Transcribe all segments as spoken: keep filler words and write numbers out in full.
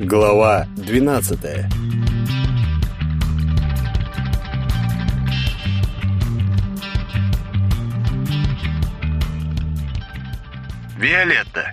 Глава двенадцатая. Виолетта.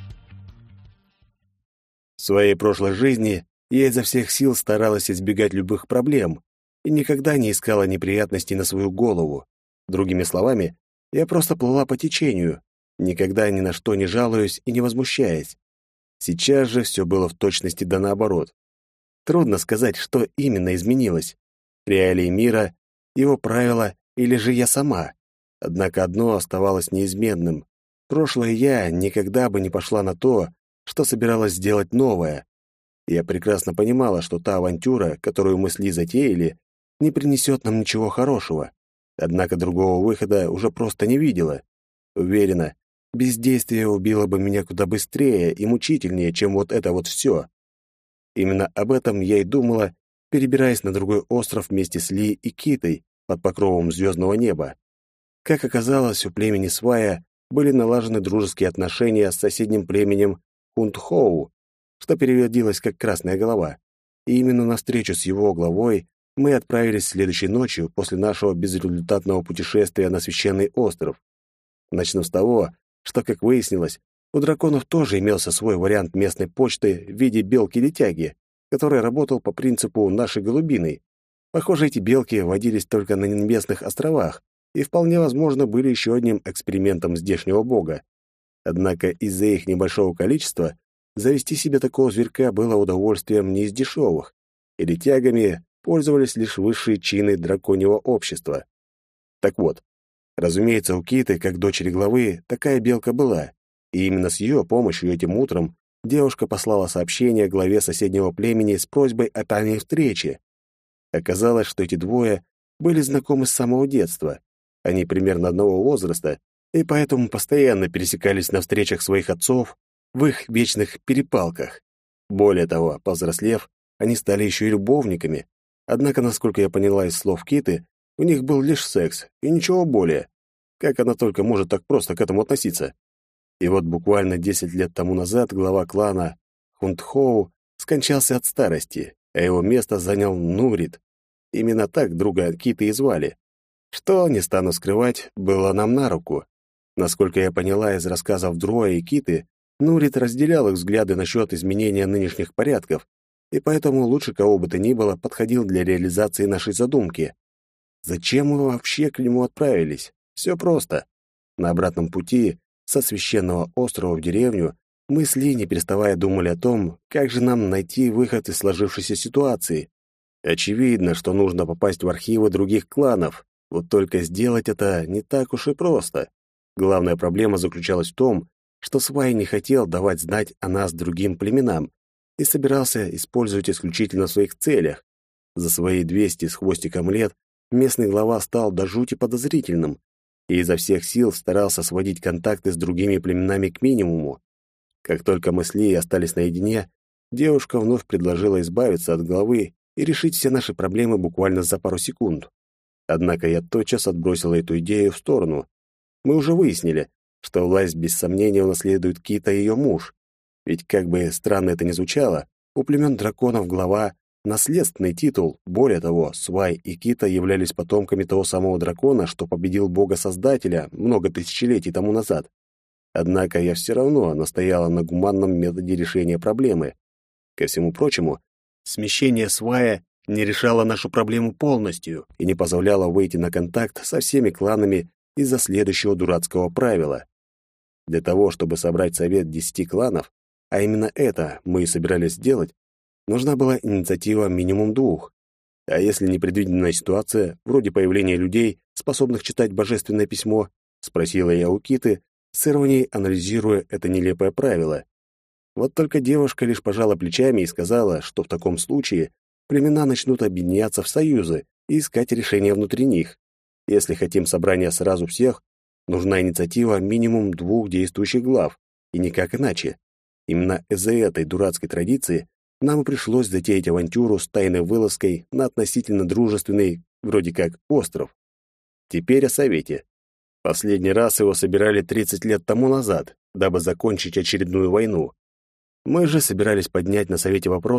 В своей прошлой жизни я изо всех сил старалась избегать любых проблем и никогда не искала неприятностей на свою голову. Другими словами, я просто плыла по течению, никогда ни на что не жалуясь и не возмущаясь. Сейчас же все было в точности да наоборот. Трудно сказать, что именно изменилось. Реалии мира, его правила или же я сама. Однако одно оставалось неизменным. Прошлое я никогда бы не пошла на то, что собиралась сделать новое. Я прекрасно понимала, что та авантюра, которую мы с Ли затеяли, не принесет нам ничего хорошего. Однако другого выхода уже просто не видела. Уверена, бездействие убило бы меня куда быстрее и мучительнее, чем вот это вот все. Именно об этом я и думала, перебираясь на другой остров вместе с Ли и Китой под покровом звездного неба. Как оказалось, у племени Свая были налажены дружеские отношения с соседним племенем Хунтхоу, что переводилось как «красная голова». И именно на встречу с его главой мы отправились следующей ночью после нашего безрезультатного путешествия на священный остров. Начнем с того, что, как выяснилось, у драконов тоже имелся свой вариант местной почты в виде белки-летяги, который работал по принципу нашей голубиной. Похоже, эти белки водились только на небесных островах и вполне возможно были еще одним экспериментом здешнего бога. Однако из-за их небольшого количества завести себе такого зверька было удовольствием не из дешевых, и летягами пользовались лишь высшие чины драконьего общества. Так вот, разумеется, у Киты, как дочери главы, такая белка была, и именно с ее помощью этим утром девушка послала сообщение главе соседнего племени с просьбой о тайной встрече. Оказалось, что эти двое были знакомы с самого детства. Они примерно одного возраста, и поэтому постоянно пересекались на встречах своих отцов в их вечных перепалках. Более того, повзрослев, они стали еще и любовниками. Однако, насколько я поняла из слов Киты, у них был лишь секс и ничего более. Как она только может так просто к этому относиться? И вот буквально десять лет тому назад глава клана Хунтхоу скончался от старости, а его место занял Нурит. Именно так друга Киты и звали. Что, не стану скрывать, было нам на руку. Насколько я поняла из рассказов Дроя и Киты, Нурит разделял их взгляды насчет изменения нынешних порядков, и поэтому лучше кого бы то ни было подходил для реализации нашей задумки. Зачем мы вообще к нему отправились? Все просто. На обратном пути со священного острова в деревню мы с Ли, не переставая, думали о том, как же нам найти выход из сложившейся ситуации. Очевидно, что нужно попасть в архивы других кланов, вот только сделать это не так уж и просто. Главная проблема заключалась в том, что Свай не хотел давать знать о нас другим племенам и собирался использовать исключительно в своих целях. За свои двести с хвостиком лет местный глава стал до жути подозрительным и изо всех сил старался сводить контакты с другими племенами к минимуму. Как только мы с Ли остались наедине, девушка вновь предложила избавиться от главы и решить все наши проблемы буквально за пару секунд. Однако я тотчас отбросила эту идею в сторону. Мы уже выяснили, что власть без сомнения унаследует Кита и ее муж. Ведь, как бы странно это ни звучало, у племен драконов глава — наследственный титул. Более того, Свай и Кита являлись потомками того самого дракона, что победил бога-создателя много тысячелетий тому назад. Однако я все равно настояла на гуманном методе решения проблемы. Ко всему прочему, смещение Свая не решало нашу проблему полностью и не позволяло выйти на контакт со всеми кланами из-за следующего дурацкого правила. Для того, чтобы собрать совет десяти кланов, а именно это мы и собирались сделать, нужна была инициатива минимум двух. А если непредвиденная ситуация, вроде появления людей, способных читать божественное письмо, спросила я у Киты, с иронией анализируя это нелепое правило. Вот только девушка лишь пожала плечами и сказала, что в таком случае племена начнут объединяться в союзы и искать решения внутри них. Если хотим собрания сразу всех, нужна инициатива минимум двух действующих глав, и никак иначе. Именно из-за этой дурацкой традиции нам и пришлось затеять авантюру с тайной вылазкой на относительно дружественный, вроде как, остров. Теперь о совете. Последний раз его собирали тридцать лет тому назад, дабы закончить очередную войну. Мы же собирались поднять на совете вопрос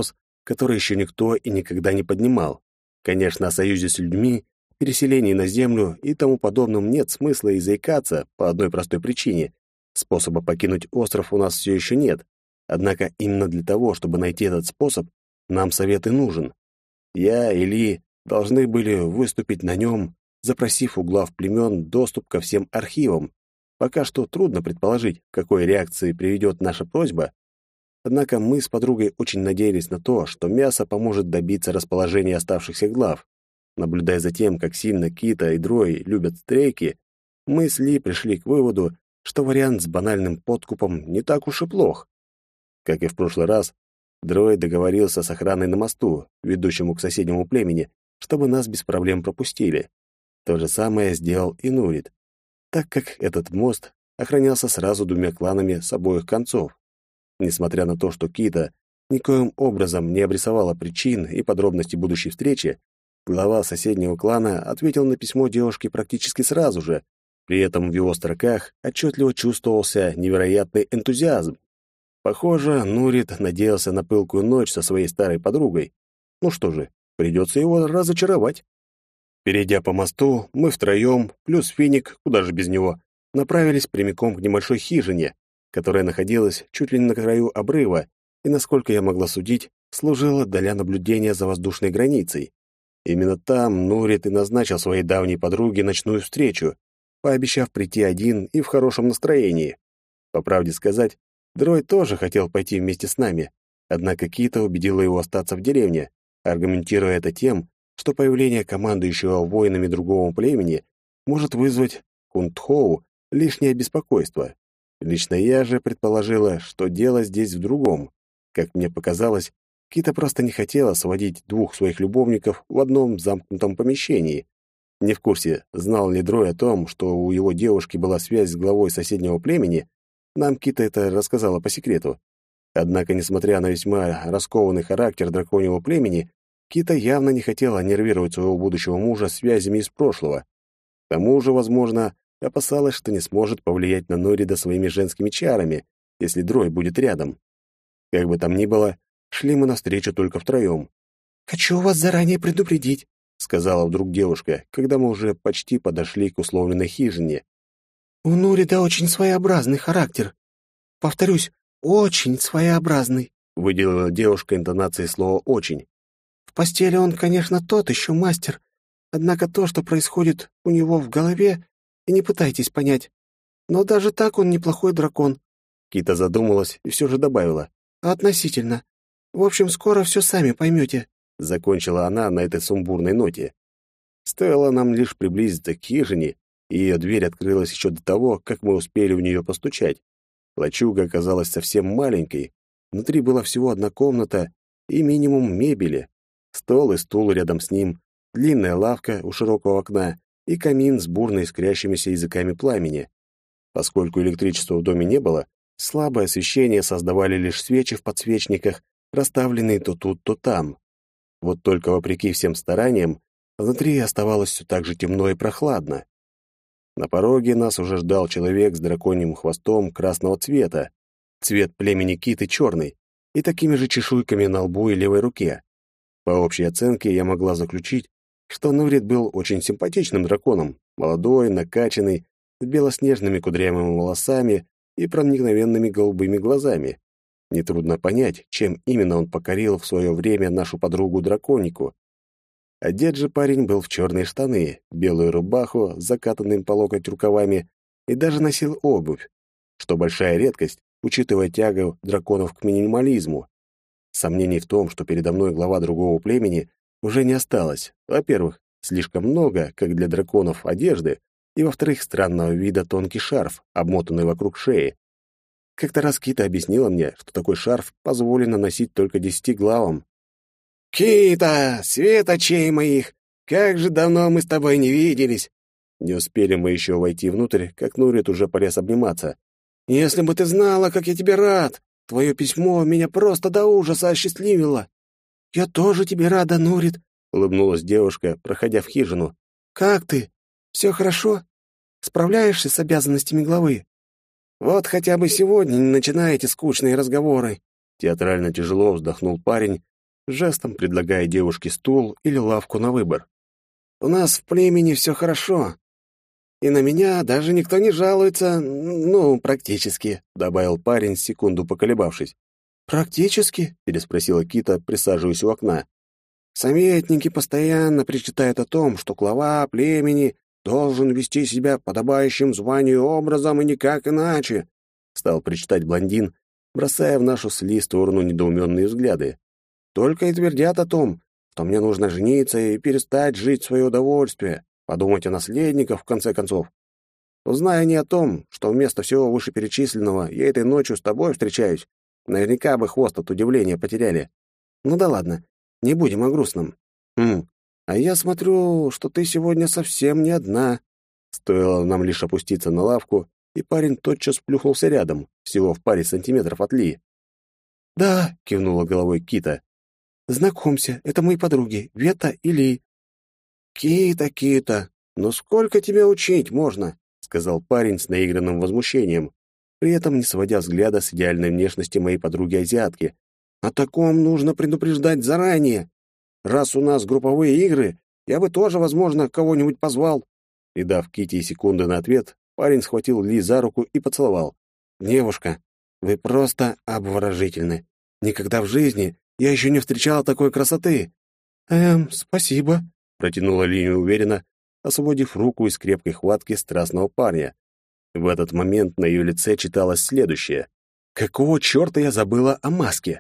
который еще никто и никогда не поднимал. Конечно, о союзе с людьми, переселении на Землю и тому подобном нет смысла и заикаться по одной простой причине. Способа покинуть остров у нас все еще нет. Однако именно для того, чтобы найти этот способ, нам совет и нужен. Я и Ли должны были выступить на нем, запросив у глав племен доступ ко всем архивам. Пока что трудно предположить, к какой реакции приведет наша просьба. Однако мы с подругой очень надеялись на то, что мясо поможет добиться расположения оставшихся глав. Наблюдая за тем, как сильно Кита и Дрой любят стрейки, мы с Ли пришли к выводу, что вариант с банальным подкупом не так уж и плох. Как и в прошлый раз, Дрой договорился с охраной на мосту, ведущему к соседнему племени, чтобы нас без проблем пропустили. То же самое сделал и Нурит, так как этот мост охранялся сразу двумя кланами с обоих концов. Несмотря на то, что Кита никоим образом не обрисовала причин и подробности будущей встречи, глава соседнего клана ответил на письмо девушки практически сразу же. При этом в его строках отчетливо чувствовался невероятный энтузиазм. Похоже, Нурит надеялся на пылкую ночь со своей старой подругой. Ну что же, придется его разочаровать. Перейдя по мосту, мы втроем, плюс Финик, куда же без него, направились прямиком к небольшой хижине, которая находилась чуть ли не на краю обрыва и, насколько я могла судить, служила для наблюдения за воздушной границей. Именно там Нурит и назначил своей давней подруге ночную встречу, пообещав прийти один и в хорошем настроении. По правде сказать, Дрой тоже хотел пойти вместе с нами, однако Кита убедила его остаться в деревне, аргументируя это тем, что появление командующего воинами другого племени может вызвать Хунтхоу лишнее беспокойство. Лично я же предположила, что дело здесь в другом. Как мне показалось, Кита просто не хотела сводить двух своих любовников в одном замкнутом помещении. Не в курсе, знал ли Дрой о том, что у его девушки была связь с главой соседнего племени, нам Кита это рассказала по секрету. Однако, несмотря на весьма раскованный характер драконьего племени, Кита явно не хотела нервировать своего будущего мужа связями из прошлого. К тому же, возможно, опасалась, что не сможет повлиять на Норида своими женскими чарами, если Дрой будет рядом. Как бы там ни было, шли мы навстречу только втроем. «Хочу вас заранее предупредить», — сказала вдруг девушка, когда мы уже почти подошли к условленной хижине. «У Нурида очень своеобразный характер. Повторюсь, очень своеобразный», — выделила девушка интонацией слова «очень». «В постели он, конечно, тот еще мастер, однако то, что происходит у него в голове, и не пытайтесь понять. Но даже так он неплохой дракон». Кита задумалась и все же добавила. «Относительно. В общем, скоро все сами поймете», — закончила она на этой сумбурной ноте. Стоило нам лишь приблизиться к хижине, и ее дверь открылась еще до того, как мы успели в нее постучать. Лачуга оказалась совсем маленькой. Внутри была всего одна комната и минимум мебели. Стол и стул рядом с ним, длинная лавка у широкого окна и камин с бурно искрящимися языками пламени. Поскольку электричества в доме не было, слабое освещение создавали лишь свечи в подсвечниках, расставленные то тут, то там. Вот только вопреки всем стараниям, внутри оставалось все так же темно и прохладно. На пороге нас уже ждал человек с драконьим хвостом красного цвета, цвет племени Киты черный, и такими же чешуйками на лбу и левой руке. По общей оценке я могла заключить, что Нурит был очень симпатичным драконом, молодой, накачанный, с белоснежными кудрявыми волосами и проникновенными голубыми глазами. Нетрудно понять, чем именно он покорил в свое время нашу подругу-драконику. Одет же парень был в черные штаны, белую рубаху с закатанными по локоть рукавами и даже носил обувь, что большая редкость, учитывая тягу драконов к минимализму. Сомнений в том, что передо мной глава другого племени, уже не осталось. Во-первых, слишком много, как для драконов, одежды, и, во-вторых, странного вида тонкий шарф, обмотанный вокруг шеи. Как-то раз Кита объяснила мне, что такой шарф позволено носить только десяти главам. «Кита, светочей моих! Как же давно мы с тобой не виделись!» Не успели мы еще войти внутрь, как Нурит уже полез обниматься. «Если бы ты знала, как я тебе рад! Твое письмо меня просто до ужаса осчастливило!» «Я тоже тебе рада, Нурит!» — улыбнулась девушка, проходя в хижину. «Как ты? Все хорошо? Справляешься с обязанностями главы? Вот хотя бы сегодня не начинаете скучные разговоры!» Театрально тяжело вздохнул парень, жестом предлагая девушке стул или лавку на выбор. «У нас в племени все хорошо, и на меня даже никто не жалуется, ну, практически», — добавил парень, секунду поколебавшись. «Практически?» — переспросила Кита, присаживаясь у окна. «Советники постоянно причитают о том, что глава племени должен вести себя подобающим званию образом и никак иначе», — стал причитать блондин, бросая в нашу с Ли сторону недоуменные взгляды. «Только и твердят о том, что мне нужно жениться и перестать жить в свое удовольствие, подумать о наследниках, в конце концов. Зная не о том, что вместо всего вышеперечисленного я этой ночью с тобой встречаюсь, наверняка бы хвост от удивления потеряли. Ну да ладно, не будем о грустном. Хм, а я смотрю, что ты сегодня совсем не одна». Стоило нам лишь опуститься на лавку, и парень тотчас плюхнулся рядом, всего в паре сантиметров от Ли. «Да», — кивнула головой Кита. «Знакомься, это мои подруги, Вета и Ли». «Кита, Кита, ну сколько тебя учить можно?» — сказал парень с наигранным возмущением, при этом не сводя взгляда с идеальной внешности моей подруги-азиатки. «О таком нужно предупреждать заранее. Раз у нас групповые игры, я бы тоже, возможно, кого-нибудь позвал». И дав Ките секунды на ответ, парень схватил Ли за руку и поцеловал. «Девушка, вы просто обворожительны. Никогда в жизни я еще не встречала такой красоты». «Эм, спасибо», — протянула Ли неуверенно, освободив руку из крепкой хватки страстного парня. В этот момент на ее лице читалось следующее. «Какого черта я забыла о маске?»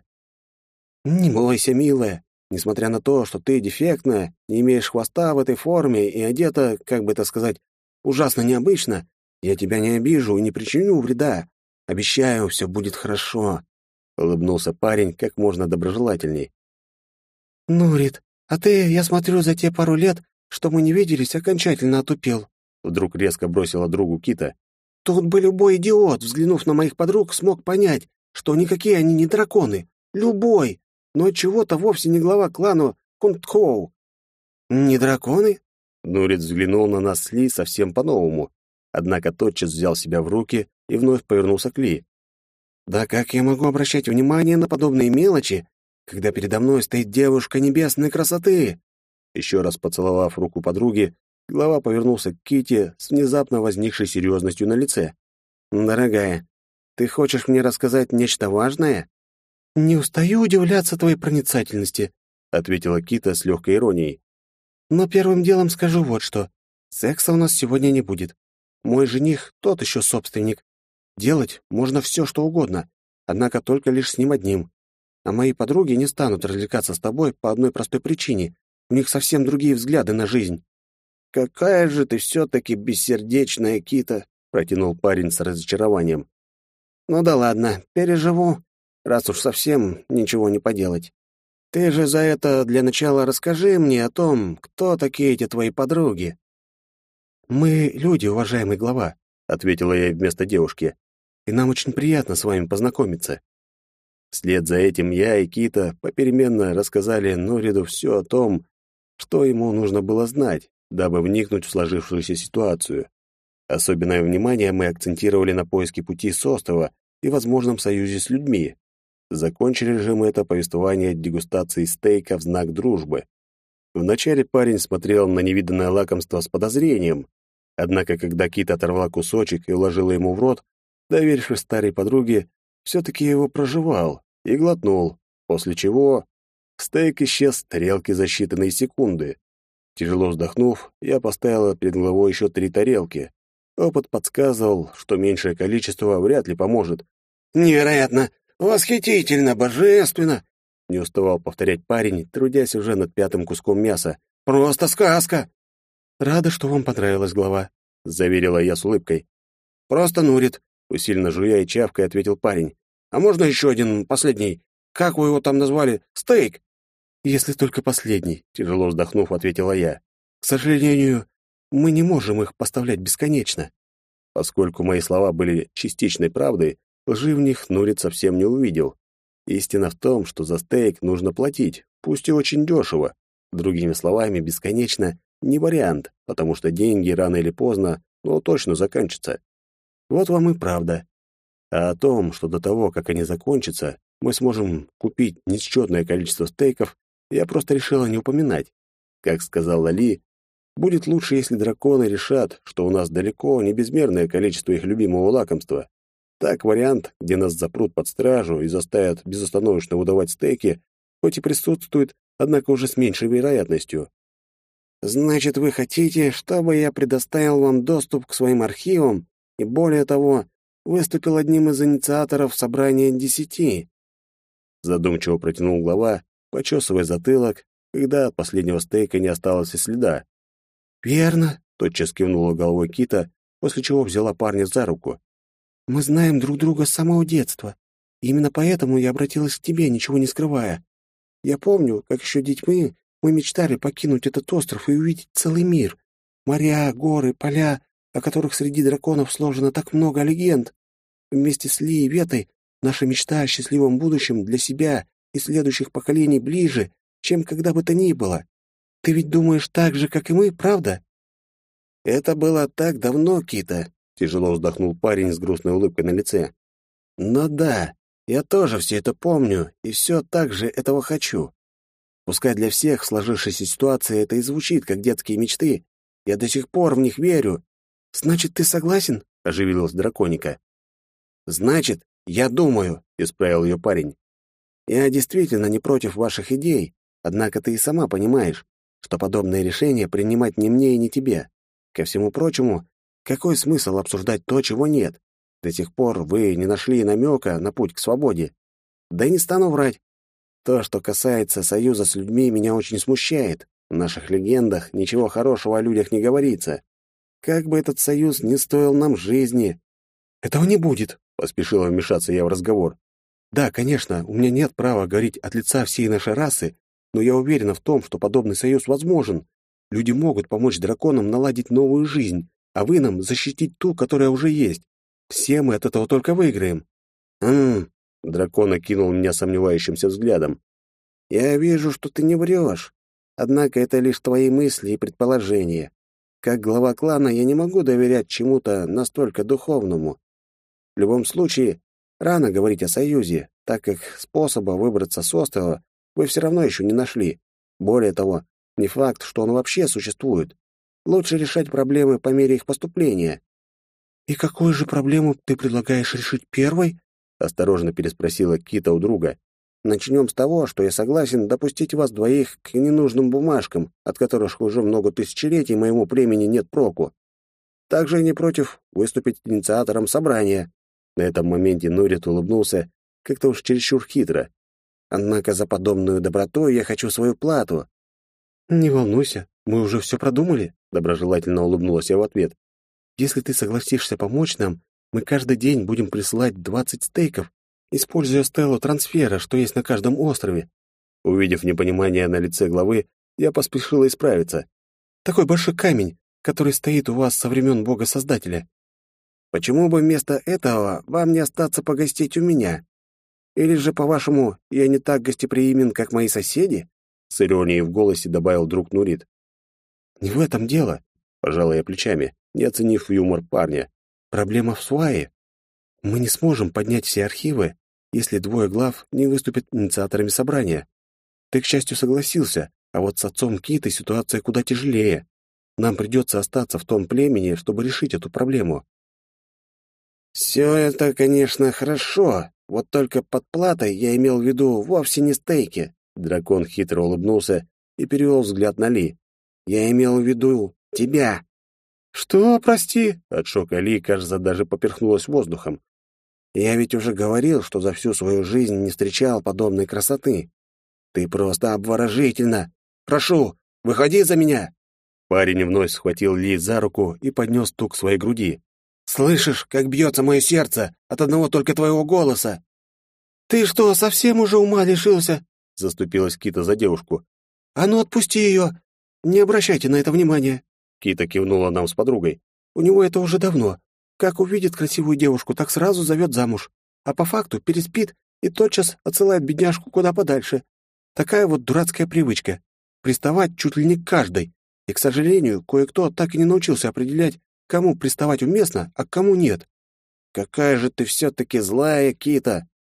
«Не бойся, милая. Несмотря на то, что ты дефектная, не имеешь хвоста в этой форме и одета, как бы это сказать, ужасно необычно, я тебя не обижу и не причиню вреда. Обещаю, все будет хорошо», — улыбнулся парень как можно доброжелательней. «Нурит, а ты, я смотрю, за те пару лет, что мы не виделись, окончательно отупел», — вдруг резко бросила другу Кита. «Тут бы любой идиот, взглянув на моих подруг, смог понять, что никакие они не драконы. Любой, но чего-то вовсе не глава клана Кунтхоу». «Не драконы?» Нурит взглянул на нас с Ли совсем по-новому, однако тотчас взял себя в руки и вновь повернулся к Ли. «Да как я могу обращать внимание на подобные мелочи, когда передо мной стоит девушка небесной красоты?» Еще раз поцеловав руку подруги, глава повернулся к Ките с внезапно возникшей серьезностью на лице. «Дорогая, ты хочешь мне рассказать нечто важное?» «Не устаю удивляться твоей проницательности», — ответила Кита с легкой иронией. «Но первым делом скажу вот что. Секса у нас сегодня не будет. Мой жених тот еще собственник. Делать можно все, что угодно, однако только лишь с ним одним. А мои подруги не станут развлекаться с тобой по одной простой причине. У них совсем другие взгляды на жизнь». «Какая же ты все-таки бессердечная, Кита», — протянул парень с разочарованием. «Ну да ладно, переживу, раз уж совсем ничего не поделать. Ты же за это для начала расскажи мне о том, кто такие эти твои подруги». «Мы люди, уважаемый глава», — ответила я вместо девушки, «и нам очень приятно с вами познакомиться». Вслед за этим я и Кита попеременно рассказали Нориду все о том, что ему нужно было знать, дабы вникнуть в сложившуюся ситуацию. Особенное внимание мы акцентировали на поиске пути с острова и возможном союзе с людьми. Закончили же мы это повествование дегустацией стейка в знак дружбы. Вначале парень смотрел на невиданное лакомство с подозрением, однако когда Кита оторвала кусочек и уложила ему в рот, доверившись старой подруге, все-таки его прожевал и глотнул, после чего стейк исчез с тарелки за считанные секунды. Тяжело вздохнув, я поставила перед головой еще три тарелки. Опыт подсказывал, что меньшее количество вряд ли поможет. «Невероятно! Восхитительно! Божественно!» Не уставал повторять парень, трудясь уже над пятым куском мяса. «Просто сказка!» «Рада, что вам понравилась, глава», — заверила я с улыбкой. «Просто Нурит», — усиленно жуя и чавкой ответил парень. «А можно еще один, последний? Как вы его там назвали? Стейк?» «Если только последний», — тяжело вздохнув, ответила я. «К сожалению, мы не можем их поставлять бесконечно». Поскольку мои слова были частичной правдой, лжи в них Нурит совсем не увидел. Истина в том, что за стейк нужно платить, пусть и очень дешево. Другими словами, бесконечно не вариант, потому что деньги рано или поздно, но точно закончатся. Вот вам и правда. А о том, что до того, как они закончатся, мы сможем купить несчетное количество стейков, я просто решила не упоминать. Как сказала Ли, будет лучше, если драконы решат, что у нас далеко не безмерное количество их любимого лакомства. Так вариант, где нас запрут под стражу и заставят безостановочно выдавать стейки, хоть и присутствует, однако уже с меньшей вероятностью. Значит, вы хотите, чтобы я предоставил вам доступ к своим архивам и, более того, выступил одним из инициаторов собрания десяти? Задумчиво протянул глава, почесывая затылок, когда от последнего стейка не осталось и следа. «Верно», — тотчас кивнула головой Кита, после чего взяла парня за руку. «Мы знаем друг друга с самого детства. И именно поэтому я обратилась к тебе, ничего не скрывая. Я помню, как еще детьми мы мечтали покинуть этот остров и увидеть целый мир. Моря, горы, поля, о которых среди драконов сложено так много легенд. Вместе с Ли и Ветой наша мечта о счастливом будущем для себя и следующих поколений ближе, чем когда бы то ни было. Ты ведь думаешь так же, как и мы, правда?» «Это было так давно, Кита», — тяжело вздохнул парень с грустной улыбкой на лице. «Но да, я тоже все это помню и все так же этого хочу. Пускай для всех в сложившейся ситуации это и звучит, как детские мечты, я до сих пор в них верю». «Значит, ты согласен?» — оживилась драконика. «Значит, я думаю», — исправил ее парень. «Я действительно не против ваших идей, однако ты и сама понимаешь, что подобные решения принимать ни мне и ни тебе. Ко всему прочему, какой смысл обсуждать то, чего нет? До сих пор вы не нашли намека на путь к свободе. Да и не стану врать. То, что касается союза с людьми, меня очень смущает. В наших легендах ничего хорошего о людях не говорится. Как бы этот союз не стоил нам жизни». «Этого не будет», — поспешила вмешаться я в разговор. «Да, конечно, у меня нет права говорить от лица всей нашей расы, но я уверена в том, что подобный союз возможен. Люди могут помочь драконам наладить новую жизнь, а вы нам защитить ту, которая уже есть. Все мы от этого только выиграем». «Хм...» — дракон окинул меня сомневающимся взглядом. «Я вижу, что ты не врешь. Однако это лишь твои мысли и предположения. Как глава клана я не могу доверять чему-то настолько духовному. В любом случае, рано говорить о союзе, так как способа выбраться с острова вы все равно еще не нашли. Более того, не факт, что он вообще существует. Лучше решать проблемы по мере их поступления». «И какую же проблему ты предлагаешь решить первой?» — осторожно переспросила Кита у друга. «Начнем с того, что я согласен допустить вас двоих к ненужным бумажкам, от которых уже много тысячелетий моему племени нет проку. Также я не против выступить инициатором собрания». На этом моменте Нурит улыбнулся как-то уж чересчур хитро. «Однако за подобную доброту я хочу свою плату». «Не волнуйся, мы уже все продумали», — доброжелательно улыбнулась я в ответ. «Если ты согласишься помочь нам, мы каждый день будем присылать двадцать стейков, используя стелу трансфера, что есть на каждом острове». Увидев непонимание на лице главы, я поспешила исправиться. «Такой большой камень, который стоит у вас со времен Бога-Создателя». «Почему бы вместо этого вам не остаться погостить у меня? Или же, по-вашему, я не так гостеприимен, как мои соседи?» С иронией в голосе добавил друг Нурит. «Не в этом дело», — пожала я плечами, не оценив юмор парня. «Проблема в свае. Мы не сможем поднять все архивы, если двое глав не выступят инициаторами собрания. Ты, к счастью, согласился, а вот с отцом Киты ситуация куда тяжелее. Нам придется остаться в том племени, чтобы решить эту проблему». «Все это, конечно, хорошо, вот только под платой я имел в виду вовсе не стейки». Дракон хитро улыбнулся и перевел взгляд на Ли. «Я имел в виду тебя». «Что, прости?» От шока Ли, кажется, даже поперхнулась воздухом. «Я ведь уже говорил, что за всю свою жизнь не встречал подобной красоты. Ты просто обворожительна. Прошу, выходи за меня!» Парень вновь схватил Ли за руку и поднес ту к своей груди. «Слышишь, как бьется мое сердце от одного только твоего голоса?» «Ты что, совсем уже ума лишился?» — заступилась Кита за девушку. «А ну, отпусти ее! Не обращайте на это внимания!» Кита кивнула нам с подругой. «У него это уже давно. Как увидит красивую девушку, так сразу зовет замуж. А по факту переспит и тотчас отсылает бедняжку куда подальше. Такая вот дурацкая привычка. Приставать чуть ли не к каждой. И, к сожалению, кое-кто так и не научился определять, кому приставать уместно, а к кому нет». «Какая же ты все-таки злая, Кита!»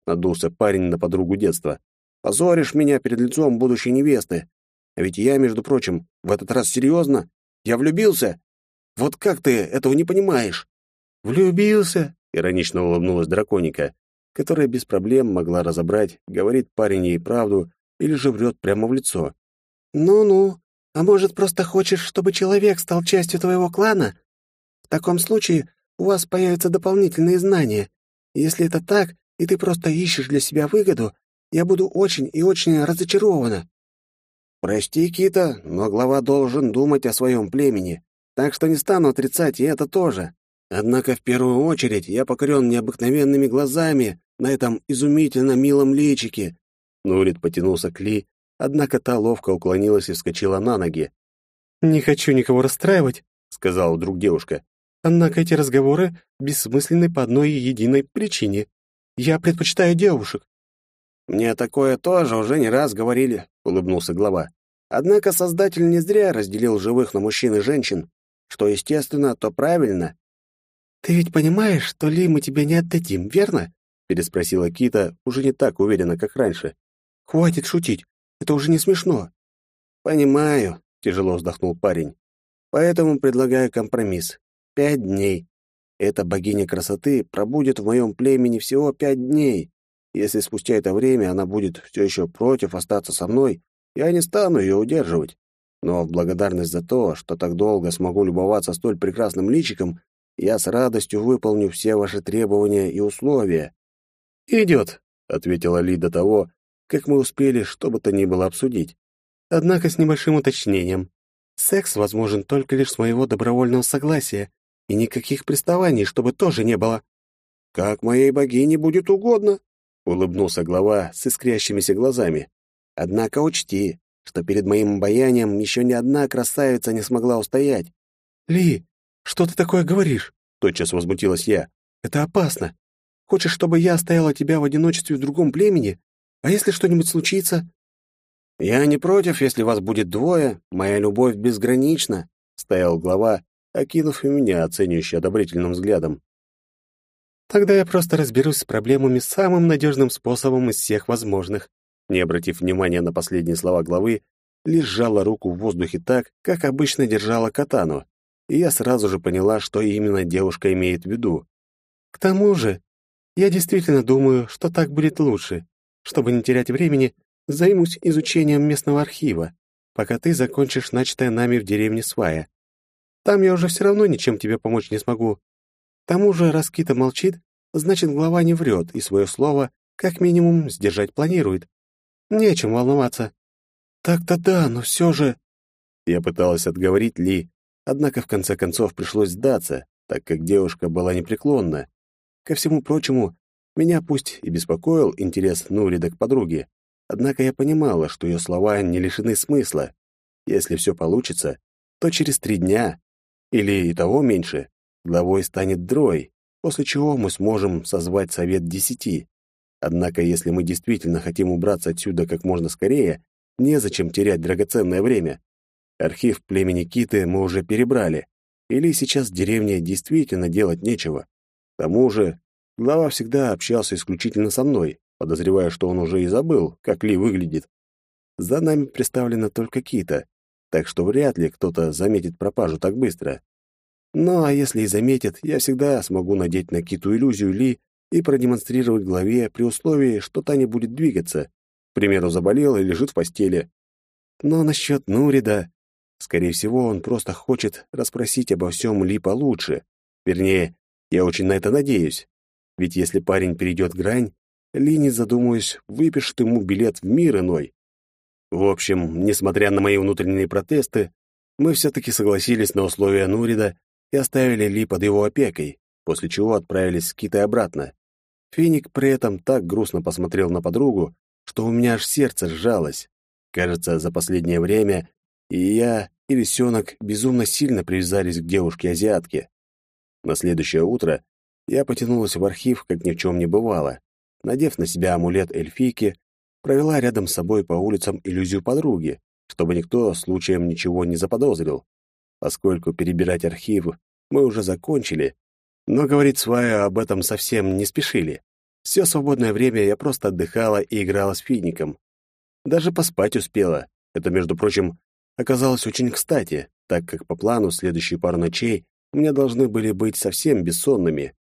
— надулся парень на подругу детства. «Позоришь меня перед лицом будущей невесты. А ведь я, между прочим, в этот раз серьезно. Я влюбился. Вот как ты этого не понимаешь?» «Влюбился?» — иронично улыбнулась драконика, которая без проблем могла разобрать, говорит парень ей правду или же врет прямо в лицо. «Ну-ну, а может, просто хочешь, чтобы человек стал частью твоего клана? В таком случае у вас появятся дополнительные знания. Если это так, и ты просто ищешь для себя выгоду, я буду очень и очень разочарована». «Прости, Кита, но глава должен думать о своем племени, так что не стану отрицать и это тоже. Однако в первую очередь я покорен необыкновенными глазами на этом изумительно милом личике». Нурит потянулся к Ли, однако та ловко уклонилась и вскочила на ноги. «Не хочу никого расстраивать», — сказала вдруг девушка. «однако эти разговоры бессмысленны по одной единой причине. Я предпочитаю девушек». «Мне такое тоже уже не раз говорили», — улыбнулся глава. «Однако Создатель не зря разделил живых на мужчин и женщин. Что естественно, то правильно». «Ты ведь понимаешь, что Ли мы тебе не отдадим, верно?» — переспросила Кита, уже не так уверенно, как раньше. «Хватит шутить, это уже не смешно». «Понимаю», — тяжело вздохнул парень. «Поэтому предлагаю компромисс. Пять дней. Эта богиня красоты пробудет в моем племени всего пять дней. Если спустя это время она будет все еще против остаться со мной, я не стану ее удерживать. Но в благодарность за то, что так долго смогу любоваться столь прекрасным личиком, я с радостью выполню все ваши требования и условия». «Идет», — ответила Ли до того, как мы успели что бы то ни было обсудить. «Однако с небольшим уточнением. Секс возможен только лишь с моего добровольного согласия, и никаких приставаний, чтобы тоже не было». «Как моей богине будет угодно», — улыбнулся глава с искрящимися глазами. «Однако учти, что перед моим обаянием еще ни одна красавица не смогла устоять». «Ли, что ты такое говоришь?» — тотчас возмутилась я. «Это опасно. Хочешь, чтобы я оставила тебя в одиночестве в другом племени? А если что-нибудь случится?» «Я не против, если вас будет двое. Моя любовь безгранична», — стоял глава, окинув и меня оценивающе одобрительным взглядом. «Тогда я просто разберусь с проблемами самым надежным способом из всех возможных». Не обратив внимания на последние слова главы, лишь сжала руку в воздухе так, как обычно держала катану, и я сразу же поняла, что именно девушка имеет в виду. «К тому же, я действительно думаю, что так будет лучше. Чтобы не терять времени, займусь изучением местного архива, пока ты закончишь начатое нами в деревне Свая. Там я уже все равно ничем тебе помочь не смогу. К тому же, раз Кита молчит, значит, глава не врет и свое слово, как минимум, сдержать планирует. Не о чем волноваться». «Так-то да, но все же...» Я пыталась отговорить Ли, однако в конце концов пришлось сдаться, так как девушка была непреклонна. Ко всему прочему, меня пусть и беспокоил интерес Нурида к подруге, однако я понимала, что ее слова не лишены смысла. Если все получится, то через три дня, или и того меньше, главой станет Дрой, после чего мы сможем созвать совет десяти. Однако, если мы действительно хотим убраться отсюда как можно скорее, незачем терять драгоценное время. Архив племени Киты мы уже перебрали, или сейчас в деревне действительно делать нечего. К тому же, глава всегда общался исключительно со мной, подозревая, что он уже и забыл, как Ли выглядит. За нами представлена только Кита, так что вряд ли кто-то заметит пропажу так быстро. Ну, а если и заметит, я всегда смогу надеть на Киту иллюзию Ли и продемонстрировать главе при условии, что та не будет двигаться. К примеру, заболел и лежит в постели. Но насчет Нурида... Скорее всего, он просто хочет расспросить обо всем Ли получше. Вернее, я очень на это надеюсь. Ведь если парень перейдет грань, Ли, не задумываясь, выпишет ему билет в мир иной. В общем, несмотря на мои внутренние протесты, мы все-таки согласились на условия Нурида и оставили Ли под его опекой, после чего отправились с Китой обратно. Финик при этом так грустно посмотрел на подругу, что у меня аж сердце сжалось. Кажется, за последнее время и я, и лисенок безумно сильно привязались к девушке-азиатке. На следующее утро я потянулась в архив, как ни в чем не бывало. Надев на себя амулет эльфийки, провела рядом с собой по улицам иллюзию подруги, чтобы никто случаем ничего не заподозрил. Поскольку перебирать архив мы уже закончили, но говорить свое об этом совсем не спешили. Все свободное время я просто отдыхала и играла с фиником. Даже поспать успела. Это, между прочим, оказалось очень кстати, так как по плану следующие пару ночей у меня должны были быть совсем бессонными.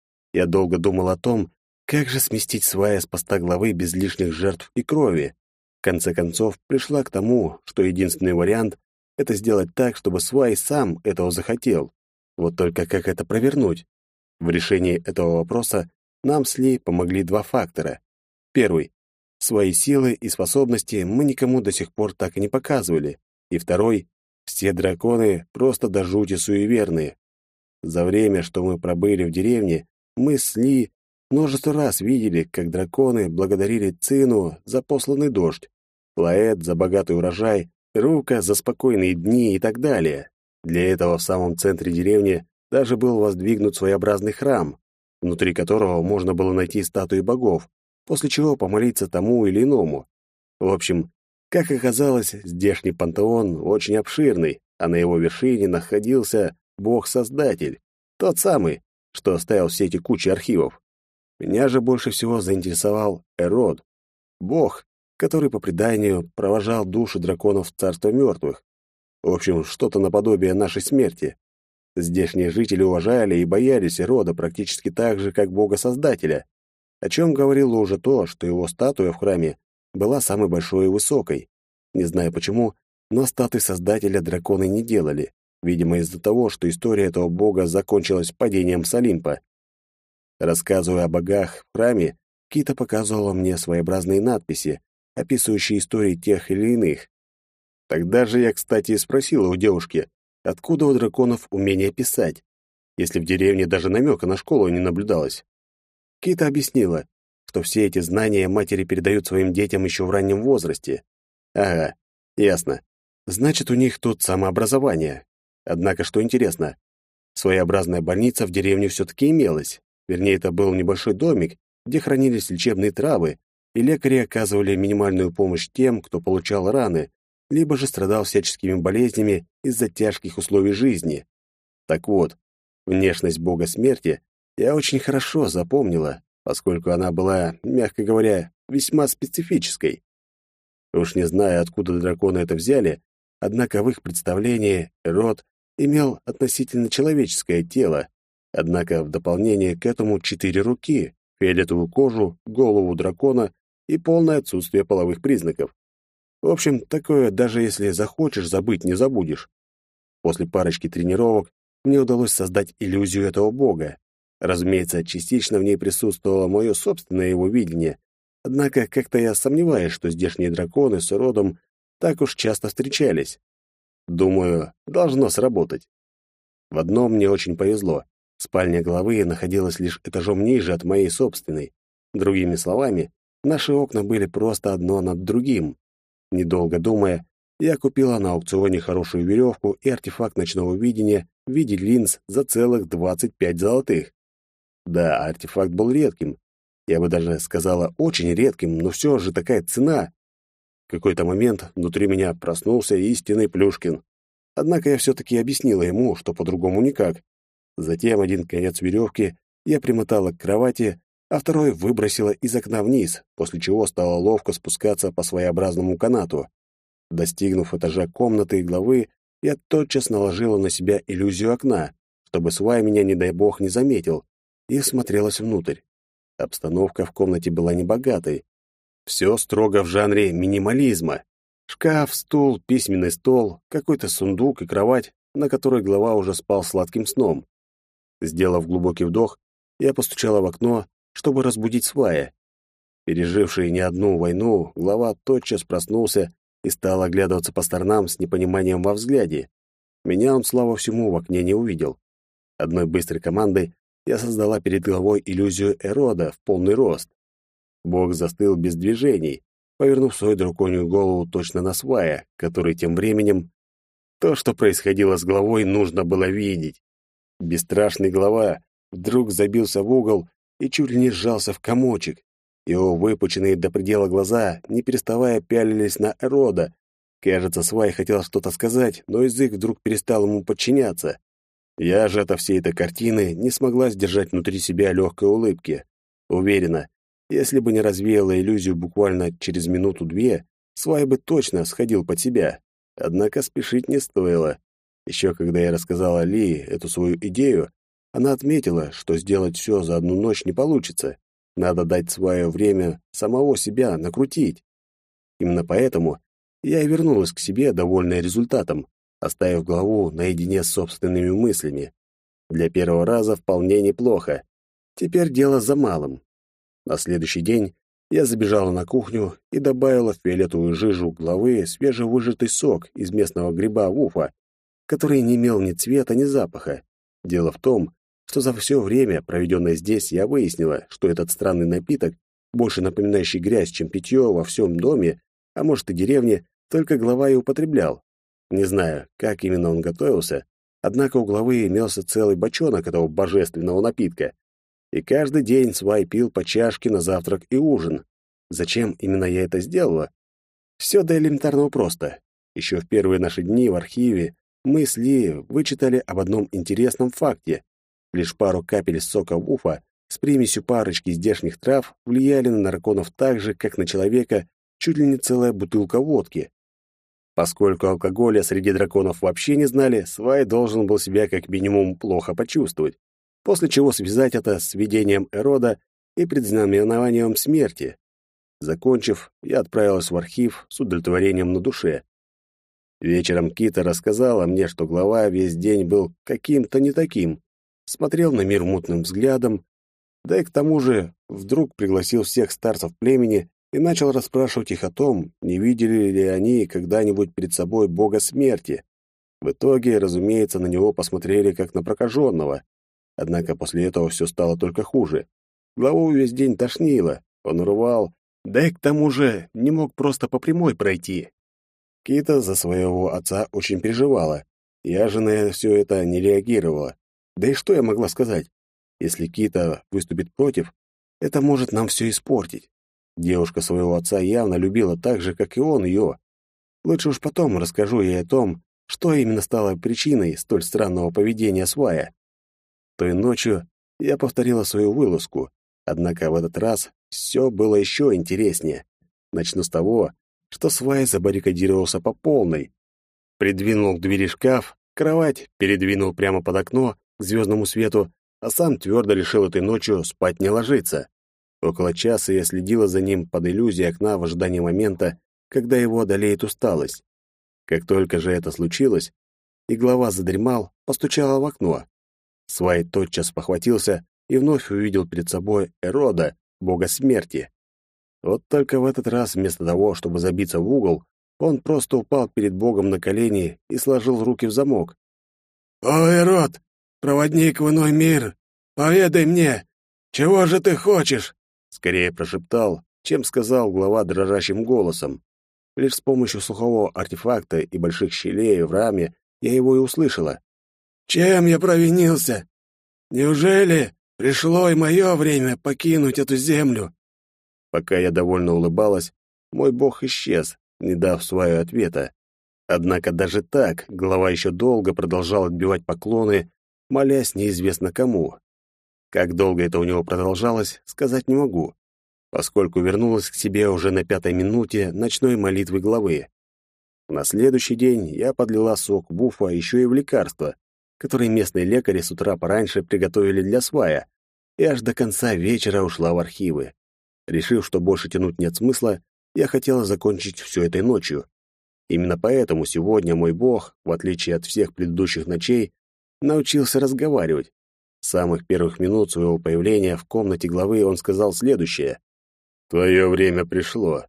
Я долго думал о том, как же сместить свая с поста главы без лишних жертв и крови. В конце концов, пришла к тому, что единственный вариант — это сделать так, чтобы свай сам этого захотел. Вот только как это провернуть? В решении этого вопроса нам с Ли помогли два фактора. Первый — свои силы и способности мы никому до сих пор так и не показывали. И второй — все драконы просто до жути суеверные. За время, что мы пробыли в деревне, мы с Ли множество раз видели, как драконы благодарили Цину за посланный дождь, Лаэт за богатый урожай, Рука за спокойные дни и так далее. Для этого в самом центре деревни даже был воздвигнут своеобразный храм, внутри которого можно было найти статуи богов, после чего помолиться тому или иному. В общем, как оказалось, здешний пантеон очень обширный, а на его вершине находился бог-создатель, тот самый, что оставил все эти кучи архивов. Меня же больше всего заинтересовал Эрод, бог, который, по преданию, провожал души драконов в царство мертвых. В общем, что-то наподобие нашей смерти. Здешние жители уважали и боялись Эрода практически так же, как бога-создателя, о чем говорило уже то, что его статуя в храме была самой большой и высокой. Не знаю почему, но статуи создателя драконы не делали, видимо, из-за того, что история этого бога закончилась падением с Олимпа. Рассказывая о богах в храме, Кита показывала мне своеобразные надписи, описывающие истории тех или иных. Тогда же я, кстати, и спросила у девушки, откуда у драконов умение писать, если в деревне даже намека на школу не наблюдалось. Кита объяснила, что все эти знания матери передают своим детям еще в раннем возрасте. Ага, ясно. Значит, у них тут самообразование. Однако, что интересно, своеобразная больница в деревне все-таки имелась. Вернее, это был небольшой домик, где хранились лечебные травы, и лекари оказывали минимальную помощь тем, кто получал раны, либо же страдал всяческими болезнями из-за тяжких условий жизни. Так вот, внешность бога смерти я очень хорошо запомнила, поскольку она была, мягко говоря, весьма специфической. Уж не знаю, откуда драконы это взяли, однако в их представлении род имел относительно человеческое тело, однако в дополнение к этому четыре руки, фиолетовую кожу, голову дракона и полное отсутствие половых признаков. В общем, такое, даже если захочешь забыть, не забудешь. После парочки тренировок мне удалось создать иллюзию этого бога. Разумеется, частично в ней присутствовало мое собственное его видение, однако как-то я сомневаюсь, что здешние драконы с родом так уж часто встречались. Думаю, должно сработать. В одном мне очень повезло. Спальня главы находилась лишь этажом ниже от моей собственной. Другими словами, наши окна были просто одно над другим. Недолго думая, я купила на аукционе хорошую веревку и артефакт ночного видения в виде линз за целых двадцать пять золотых. Да, артефакт был редким. Я бы даже сказала, очень редким, но все же такая цена. В какой-то момент внутри меня проснулся истинный Плюшкин. Однако я все-таки объяснила ему, что по-другому никак. Затем один конец веревки я примотала к кровати, а второй выбросила из окна вниз, после чего стала ловко спускаться по своеобразному канату. Достигнув этажа комнаты главы, я тотчас наложила на себя иллюзию окна, чтобы свай меня, не дай бог, не заметил, и всмотрелась внутрь. Обстановка в комнате была небогатой. Все строго в жанре минимализма. Шкаф, стул, письменный стол, какой-то сундук и кровать, на которой глава уже спал сладким сном. Сделав глубокий вдох, я постучала в окно, чтобы разбудить свая. Переживший не одну войну, глава тотчас проснулся и стал оглядываться по сторонам с непониманием во взгляде. Меня он, слава всему, в окне не увидел. Одной быстрой командой я создала перед головой иллюзию Эрода в полный рост. Бог застыл без движений, повернув свою драконью голову точно на свая, который тем временем... То, что происходило с главой, нужно было видеть. Бесстрашный глава вдруг забился в угол и чуть ли не сжался в комочек. Его выпученные до предела глаза, не переставая, пялились на Эрода. Кажется, свай хотел что-то сказать, но язык вдруг перестал ему подчиняться. Я же от всей этой картины не смогла сдержать внутри себя легкой улыбки. Уверена, если бы не развеяла иллюзию буквально через минуту-две, Свай бы точно сходил под себя. Однако спешить не стоило. Еще когда я рассказала Ли эту свою идею, она отметила, что сделать все за одну ночь не получится. Надо дать свое время самого себя накрутить. Именно поэтому я и вернулась к себе, довольная результатом, оставив главу наедине с собственными мыслями. Для первого раза вполне неплохо. Теперь дело за малым. На следующий день я забежала на кухню и добавила в фиолетовую жижу главы свежевыжатый сок из местного гриба вуфа, который не имел ни цвета, ни запаха. Дело в том, что за все время, проведенное здесь, я выяснила, что этот странный напиток, больше напоминающий грязь, чем питье во всем доме, а может и деревне, только глава и употреблял. Не знаю, как именно он готовился, однако у главы имелся целый бочонок этого божественного напитка. И каждый день Свай пил по чашке на завтрак и ужин. Зачем именно я это сделала? Все до элементарного просто. Еще в первые наши дни в архиве мы с Ли вычитали об одном интересном факте. Лишь пару капель сока вуфа с примесью парочки здешних трав влияли на драконов так же, как на человека чуть ли не целая бутылка водки. Поскольку алкоголя среди драконов вообще не знали, Свай должен был себя как минимум плохо почувствовать, после чего связать это с видением Эрода и предзнаменованием смерти. Закончив, я отправилась в архив с удовлетворением на душе. Вечером Кита рассказала мне, что глава весь день был каким-то не таким, смотрел на мир мутным взглядом, да и к тому же вдруг пригласил всех старцев племени и начал расспрашивать их о том, не видели ли они когда-нибудь перед собой бога смерти. В итоге, разумеется, на него посмотрели как на прокаженного. Однако после этого все стало только хуже. Главу весь день тошнило, он рвал, да и к тому же не мог просто по прямой пройти. Кита за своего отца очень переживала. Я же на все это не реагировала. Да и что я могла сказать? Если Кита выступит против, это может нам все испортить. Девушка своего отца явно любила так же, как и он ее. Лучше уж потом расскажу ей о том, что именно стало причиной столь странного поведения Свая. Той ночью я повторила свою вылазку, однако в этот раз все было еще интереснее. Начну с того, что Свай забаррикадировался по полной. Придвинул к двери шкаф, кровать передвинул прямо под окно к звездному свету, а сам твердо решил этой ночью спать не ложиться. Около часа я следила за ним под иллюзией окна в ожидании момента, когда его одолеет усталость. Как только же это случилось, и глава задремал, постучала в окно. Свай тотчас похватился и вновь увидел перед собой Эрода, бога смерти. Вот только в этот раз вместо того, чтобы забиться в угол, он просто упал перед богом на колени и сложил руки в замок. «О, Эрод, проводник в иной мир, поведай мне, чего же ты хочешь?» Скорее прошептал, чем сказал глава дрожащим голосом. Лишь с помощью слухового артефакта и больших щелей в раме я его и услышала. «Чем я провинился? Неужели пришло и мое время покинуть эту землю?» Пока я довольно улыбалась, мой бог исчез, не дав своего ответа. Однако даже так глава еще долго продолжал отбивать поклоны, молясь неизвестно кому. Как долго это у него продолжалось, сказать не могу, поскольку вернулась к себе уже на пятой минуте ночной молитвы главы. На следующий день я подлила сок буфа еще и в лекарство, которое местные лекари с утра пораньше приготовили для Свая, и аж до конца вечера ушла в архивы. Решив, что больше тянуть нет смысла, я хотела закончить все этой ночью. Именно поэтому сегодня мой бог, в отличие от всех предыдущих ночей, научился разговаривать. С самых первых минут своего появления в комнате главы он сказал следующее. «Твое время пришло.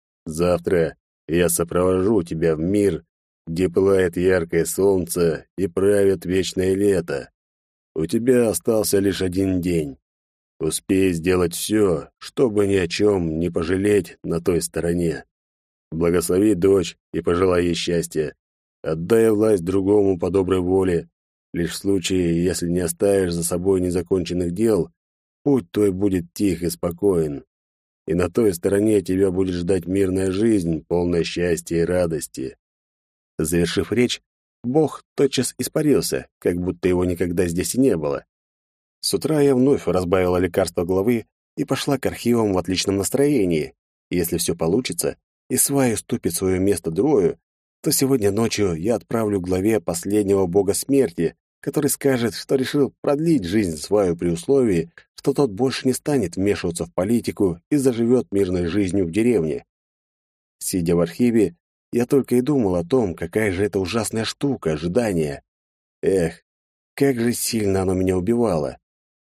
Завтра я сопровожу тебя в мир, где пылает яркое солнце и правит вечное лето. У тебя остался лишь один день. Успей сделать все, чтобы ни о чем не пожалеть на той стороне. Благослови дочь и пожелай ей счастья. Отдай власть другому по доброй воле. Лишь в случае, если не оставишь за собой незаконченных дел, путь твой будет тих и спокоен. И на той стороне тебя будет ждать мирная жизнь, полная счастья и радости». Завершив речь, бог тотчас испарился, как будто его никогда здесь и не было. С утра я вновь разбавила лекарство главы, и пошла к архивам в отличном настроении. Если все получится, и свай уступит свое место Дрою, то сегодня ночью я отправлю к главе последнего бога смерти, который скажет, что решил продлить жизнь сваю при условии, что тот больше не станет вмешиваться в политику и заживет мирной жизнью в деревне. Сидя в архиве, я только и думал о том, какая же это ужасная штука — ожидание. Эх, как же сильно оно меня убивало.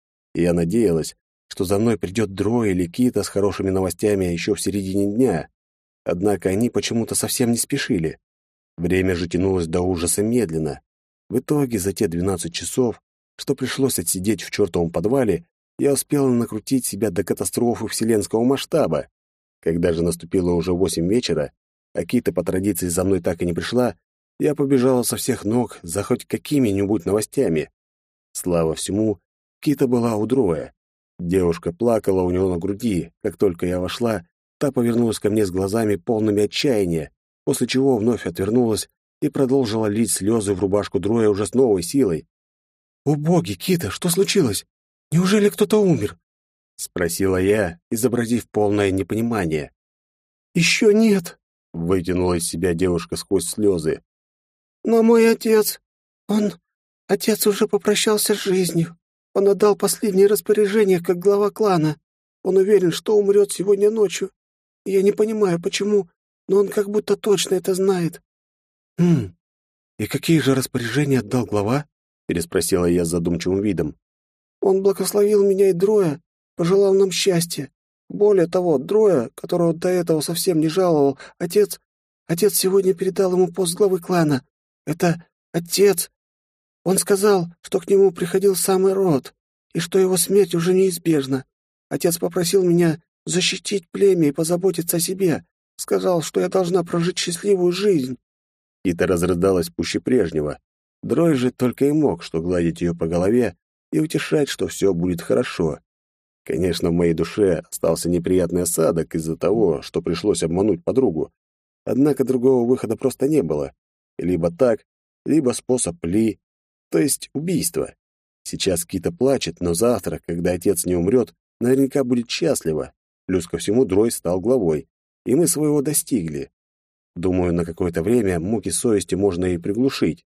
И я надеялась, что за мной придет Дрой или Кита с хорошими новостями еще в середине дня. Однако они почему-то совсем не спешили. Время же тянулось до ужаса медленно. В итоге за те двенадцать часов, что пришлось отсидеть в чертовом подвале, я успел накрутить себя до катастрофы вселенского масштаба. Когда же наступило уже восемь вечера, а Кита по традиции за мной так и не пришла, я побежала со всех ног за хоть какими-нибудь новостями. Слава всему, Кита была у Дроя. Девушка плакала у него на груди. Как только я вошла, та повернулась ко мне с глазами полными отчаяния, после чего вновь отвернулась и продолжила лить слезы в рубашку Дроя уже с новой силой. «О боги, Кита, что случилось? Неужели кто-то умер?» — спросила я, изобразив полное непонимание. «Еще нет», — вытянула из себя девушка сквозь слезы. «Но мой отец, он... Отец уже попрощался с жизнью. Он отдал последние распоряжения как глава клана. Он уверен, что умрет сегодня ночью. Я не понимаю, почему, но он как будто точно это знает». «Хм, и какие же распоряжения отдал глава?» — переспросила я с задумчивым видом. «Он благословил меня и Дроя, пожелал нам счастья. Более того, Дроя, которого до этого совсем не жаловал, отец... Отец сегодня передал ему пост главы клана. Это отец. Он сказал, что к нему приходил самый род, и что его смерть уже неизбежна. Отец попросил меня защитить племя и позаботиться о себе. Сказал, что я должна прожить счастливую жизнь». Кита разрыдалась пуще прежнего. Дрой же только и мог что гладить ее по голове и утешать, что все будет хорошо. Конечно, в моей душе остался неприятный осадок из-за того, что пришлось обмануть подругу. Однако другого выхода просто не было. Либо так, либо способ Ли, то есть убийство. Сейчас Кита плачет, но завтра, когда отец не умрет, наверняка будет счастлива. Плюс ко всему Дрой стал главой, и мы своего достигли. Думаю, на какое-то время муки совести можно и приглушить.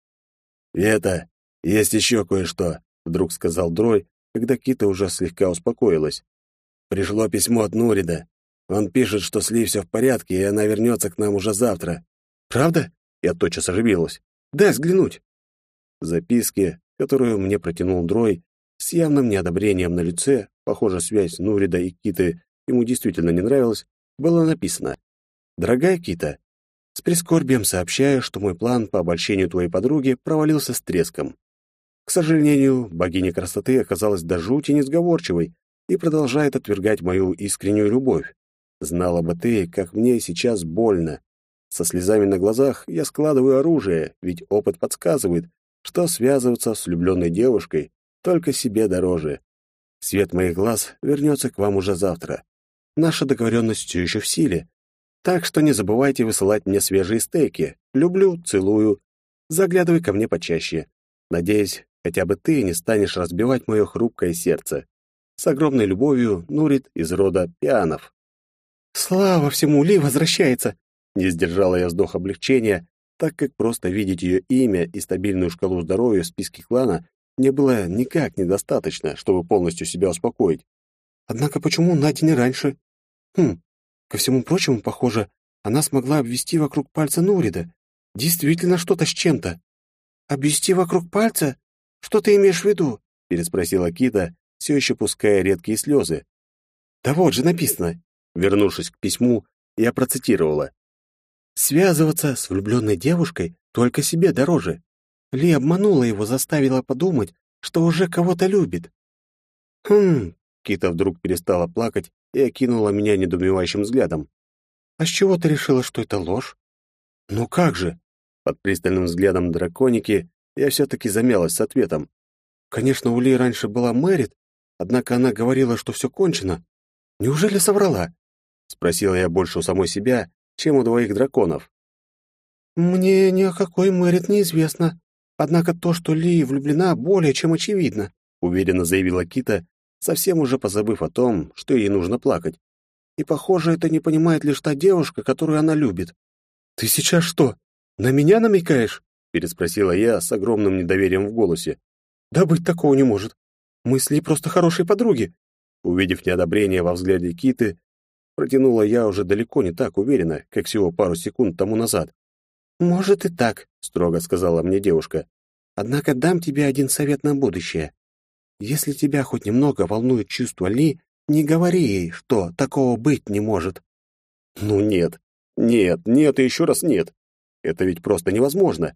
«Это, есть еще кое-что», — вдруг сказал Дрой, когда Кита уже слегка успокоилась. «Пришло письмо от Нурида. Он пишет, что с Ли все в порядке, и она вернется к нам уже завтра». «Правда?» — я тотчас оживилась. «Дай взглянуть». В записке, которую мне протянул Дрой, с явным неодобрением на лице, похоже, связь Нурида и Киты ему действительно не нравилась, было написано: «Дорогая Кита, с прискорбием сообщаю, что мой план по обольщению твоей подруги провалился с треском. К сожалению, богиня красоты оказалась до жути несговорчивой и продолжает отвергать мою искреннюю любовь. Знала бы ты, как мне сейчас больно. Со слезами на глазах я складываю оружие, ведь опыт подсказывает, что связываться с влюбленной девушкой только себе дороже. Свет моих глаз вернется к вам уже завтра. Наша договоренность все еще в силе, так что не забывайте высылать мне свежие стейки. Люблю, целую. Заглядывай ко мне почаще. Надеюсь, хотя бы ты не станешь разбивать мое хрупкое сердце. С огромной любовью, Нурит из рода Пианов». «Слава всему, Ли возвращается!» Не сдержала я вздох облегчения, так как просто видеть ее имя и стабильную шкалу здоровья в списке клана мне было никак недостаточно, чтобы полностью себя успокоить. «Однако почему на день раньше? Хм, ко всему прочему, похоже, она смогла обвести вокруг пальца Нурида. Действительно что-то с чем-то». «Обвести вокруг пальца? Что ты имеешь в виду?» — переспросила Кита, все еще пуская редкие слезы. «Да вот же написано». Вернувшись к письму, я процитировала: «Связываться с влюбленной девушкой только себе дороже. Ли обманула его, заставила подумать, что уже кого-то любит». «Хм...» — Кита вдруг перестала плакать и окинула меня недоумевающим взглядом. «А с чего ты решила, что это ложь?» «Ну как же?» Под пристальным взглядом драконики я все-таки замялась с ответом. «Конечно, у Ли раньше была Мэрит, однако она говорила, что все кончено. Неужели соврала?» — спросила я больше у самой себя, чем у двоих драконов. «Мне ни о какой Мэрит неизвестно. Однако то, что Ли влюблена, более чем очевидно», — уверенно заявила Кита, совсем уже позабыв о том, что ей нужно плакать. И, похоже, это не понимает лишь та девушка, которую она любит. «Ты сейчас что, на меня намекаешь?» — переспросила я с огромным недоверием в голосе. «Да быть такого не может. Мы с Ли просто хорошие подруги». Увидев неодобрение во взгляде Киты, протянула я уже далеко не так уверенно, как всего пару секунд тому назад. «Может и так», — строго сказала мне девушка. «Однако дам тебе один совет на будущее. Если тебя хоть немного волнует чувство Ли, не говори ей, что такого быть не может». «Ну нет, нет, нет и еще раз нет. Это ведь просто невозможно.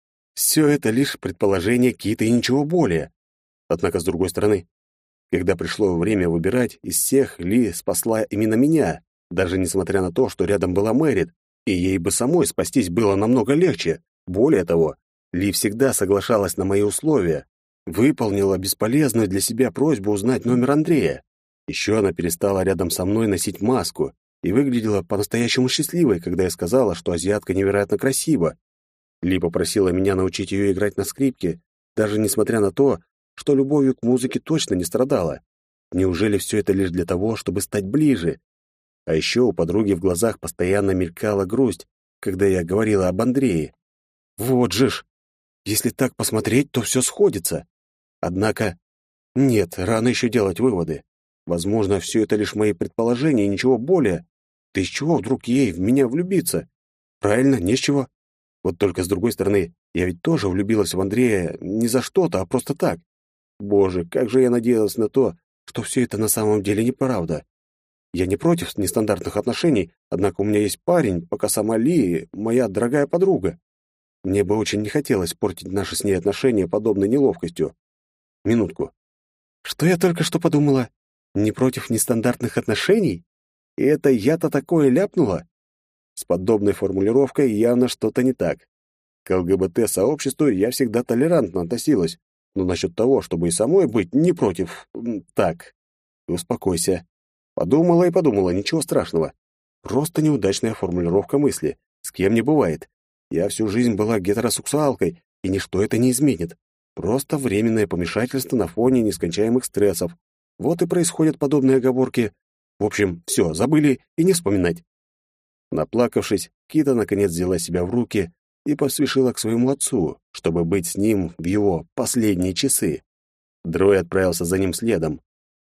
Все это лишь предположение Киты и ничего более. Однако, с другой стороны, когда пришло время выбирать, из всех Ли спасла именно меня, даже несмотря на то, что рядом была Мэрит, и ей бы самой спастись было намного легче. Более того, Ли всегда соглашалась на мои условия, выполнила бесполезную для себя просьбу узнать номер Андрея. Еще она перестала рядом со мной носить маску и выглядела по-настоящему счастливой, когда я сказала, что азиатка невероятно красива. Ли попросила меня научить ее играть на скрипке, даже несмотря на то, что любовью к музыке точно не страдала. Неужели все это лишь для того, чтобы стать ближе? А еще у подруги в глазах постоянно мелькала грусть, когда я говорила об Андрее. Вот же ж! Если так посмотреть, то все сходится. Однако, нет, рано еще делать выводы. Возможно, все это лишь мои предположения и ничего более. Да из чего вдруг ей в меня влюбиться? Правильно, не с чего. Вот только с другой стороны, я ведь тоже влюбилась в Андрея не за что-то, а просто так. Боже, как же я надеялась на то, что все это на самом деле неправда. Я не против нестандартных отношений, однако у меня есть парень, пока сама Ли — моя дорогая подруга. Мне бы очень не хотелось портить наши с ней отношения подобной неловкостью. Минутку. Что я только что подумала? Не против нестандартных отношений? И это я-то такое ляпнула? С подобной формулировкой явно что-то не так. К ЛГБТ-сообществу я всегда толерантно относилась, но насчет того, чтобы и самой быть не против... Так, успокойся. Подумала и подумала, ничего страшного. Просто неудачная формулировка мысли. С кем не бывает. Я всю жизнь была гетеросексуалкой, и ничто это не изменит. Просто временное помешательство на фоне нескончаемых стрессов. Вот и происходят подобные оговорки. В общем, все, забыли и не вспоминать. Наплакавшись, Кита наконец взяла себя в руки и поспешила к своему отцу, чтобы быть с ним в его последние часы. Дрой отправился за ним следом.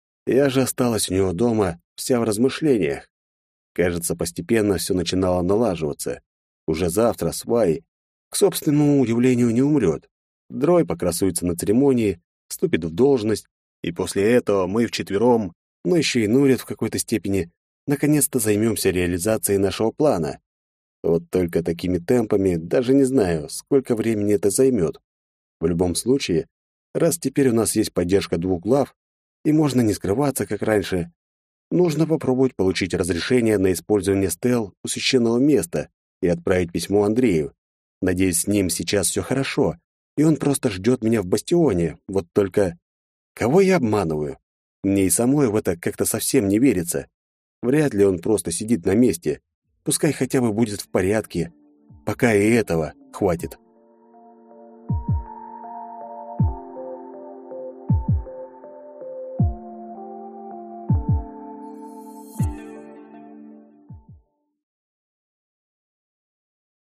Я же осталась у него дома, вся в размышлениях. Кажется, постепенно все начинало налаживаться. Уже завтра свай, к собственному удивлению, не умрет. Дрой покрасуется на церемонии, вступит в должность, и после этого мы вчетвером, но еще и Нурит в какой-то степени, наконец-то займемся реализацией нашего плана. Вот только такими темпами даже не знаю, сколько времени это займет. В любом случае, раз теперь у нас есть поддержка двух глав, и можно не скрываться, как раньше, нужно попробовать получить разрешение на использование стел у священного места и отправить письмо Андрею. Надеюсь, с ним сейчас все хорошо, и он просто ждет меня в бастионе. Вот только... Кого я обманываю? Мне и самой в это как-то совсем не верится. Вряд ли он просто сидит на месте. Пускай хотя бы будет в порядке. Пока и этого хватит.